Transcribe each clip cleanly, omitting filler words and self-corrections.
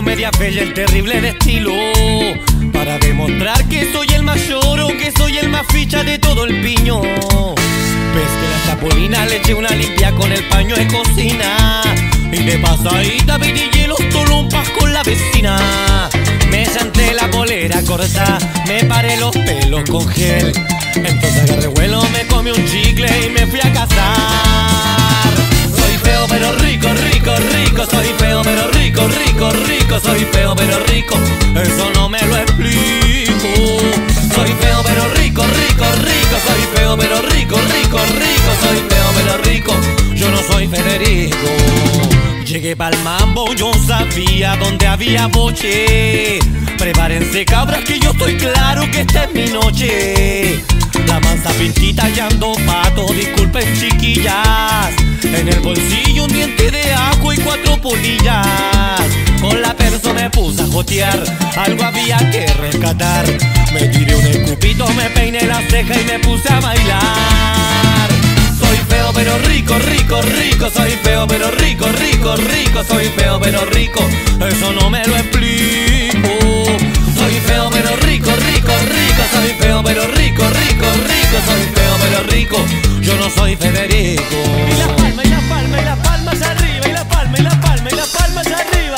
media bella, el terrible de estilo, para demostrar que soy el más lloro, que soy el más ficha de todo el piño. Ves que la chapulina le eché una limpia con el paño de cocina, y de pasadita pedí hielos tolumpas con la vecina. Me senté la polera corta, me paré los pelos con gel, entonces agarré vuelo, me comí un chicle y me fui a casar. Soy feo pero rico, rico, rico, soy feo pero rico, rico, rico, soy feo pero rico, eso no me lo explico. Soy feo pero rico, rico, rico, soy feo pero rico, rico, rico, soy feo pero rico, yo no soy Federico. Llegué pa'l mambo, yo sabía dónde había boche. Prepárense cabras que yo estoy claro que esta es mi noche. La mansa pintita y ando pato, disculpen chiquillas. En el bolsillo un diente de ajo y 4 polillas. Con la perso me puse a jotear, algo había que rescatar. Me tiré un escupito, me peiné la ceja y me puse a bailar. Soy feo pero rico, rico, rico, soy feo pero rico, rico, rico, soy feo pero rico, eso no me lo explico. Soy feo pero rico, rico, rico, soy feo pero rico, rico, rico, soy feo pero rico, yo no soy Federico. Y la palma, y la palma, y la palma hacia arriba, y la palma, y la palma, y la palma hacia arriba.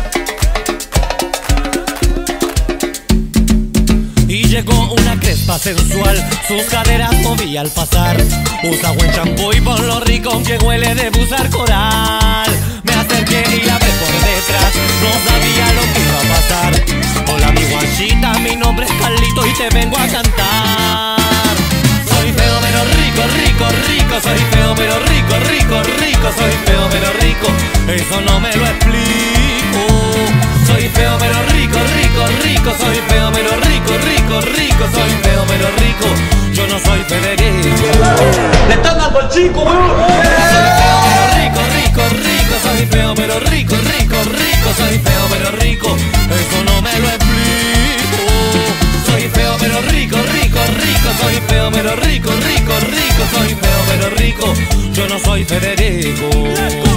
Y llegó una crespa sensual, sus caderas movía al pasar. Usa buen champú y por lo rico que huele de usar coral. Me acerqué y la ve por detrás, no sabía lo que iba a pasar. Hola mi guachita, mi nombre es Carlito y te vengo a cantar. Soy feo pero rico, rico, rico, soy feo pero rico, rico, rico, soy feo pero rico, eso no me lo explico. Soy feo pero rico, rico, rico, soy feo pero rico, rico, rico, soy feo pero rico, yo no soy Federico. ¡Le están dando al chico! Soy feo pero rico, rico, rico, soy feo pero rico, rico, rico, soy feo pero rico, eso no me lo explico. Soy feo pero rico, rico, rico, soy feo pero rico, rico, rico, soy feo pero rico, yo no soy Federico.